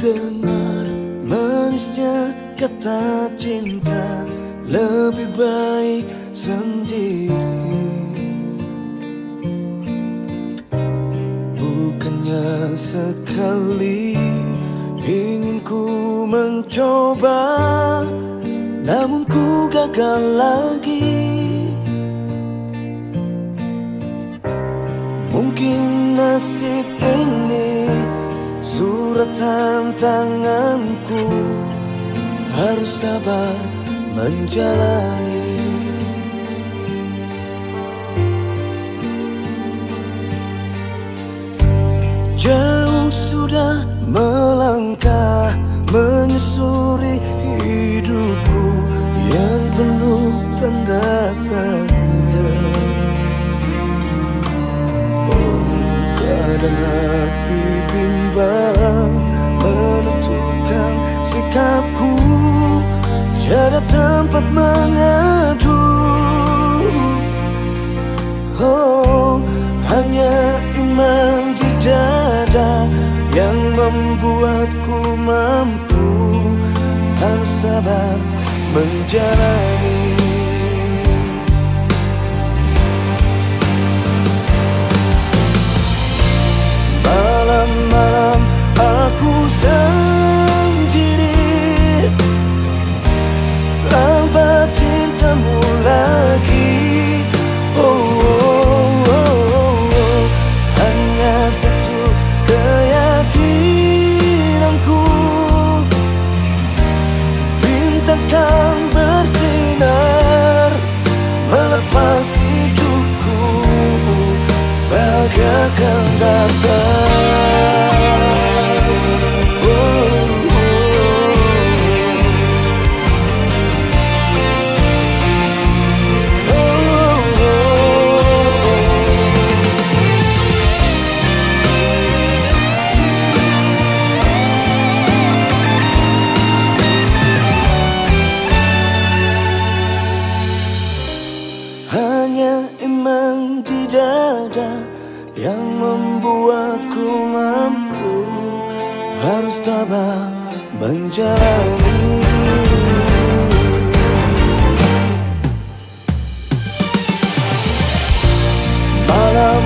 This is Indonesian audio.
dengar manisnya kata cinta, lebih baik sendiri. Bukannya sekali ingin ku mencoba, namun ku gagal lagi. Mungkin nasib ini suratan tanganku, harus sabar menjalani. Jauh sudah melangkah menyusuri hidupku yang penuh tanda tanya. Oh, kadang hati bimbang menentukan sikapku, tiada tempat mengadu. Oh, hanya iman di dada yang membuatku mampu, harus sabar menjalani. Malam-malam aku sendiri tanpa cintamu lagi. Oh, oh, oh, oh. Hanya satu keyakinanku, bintang kan bersinar melepas hidupku, bahagia akan datang. Hanya iman di dada yang membuatku mampu, harus tabah menjalani. Malam